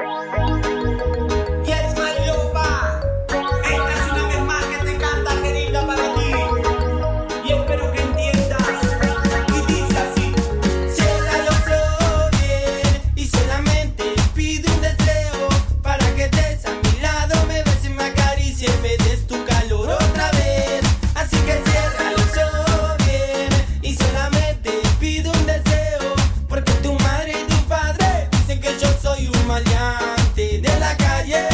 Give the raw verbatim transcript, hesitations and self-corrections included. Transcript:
Yes, my loba. Esta es una vez más que te canta querida para ti. Y espero que entiendas. Y dice así: cierra los ojos bien y solamente pide un deseo para que estés a mi lado, me beses, me acaricies, me des tu calor otra vez. Así que cierra los ojos bien y solamente pide un deseo, porque tu madre y tu padre dicen que yo soy un maleante de la calle.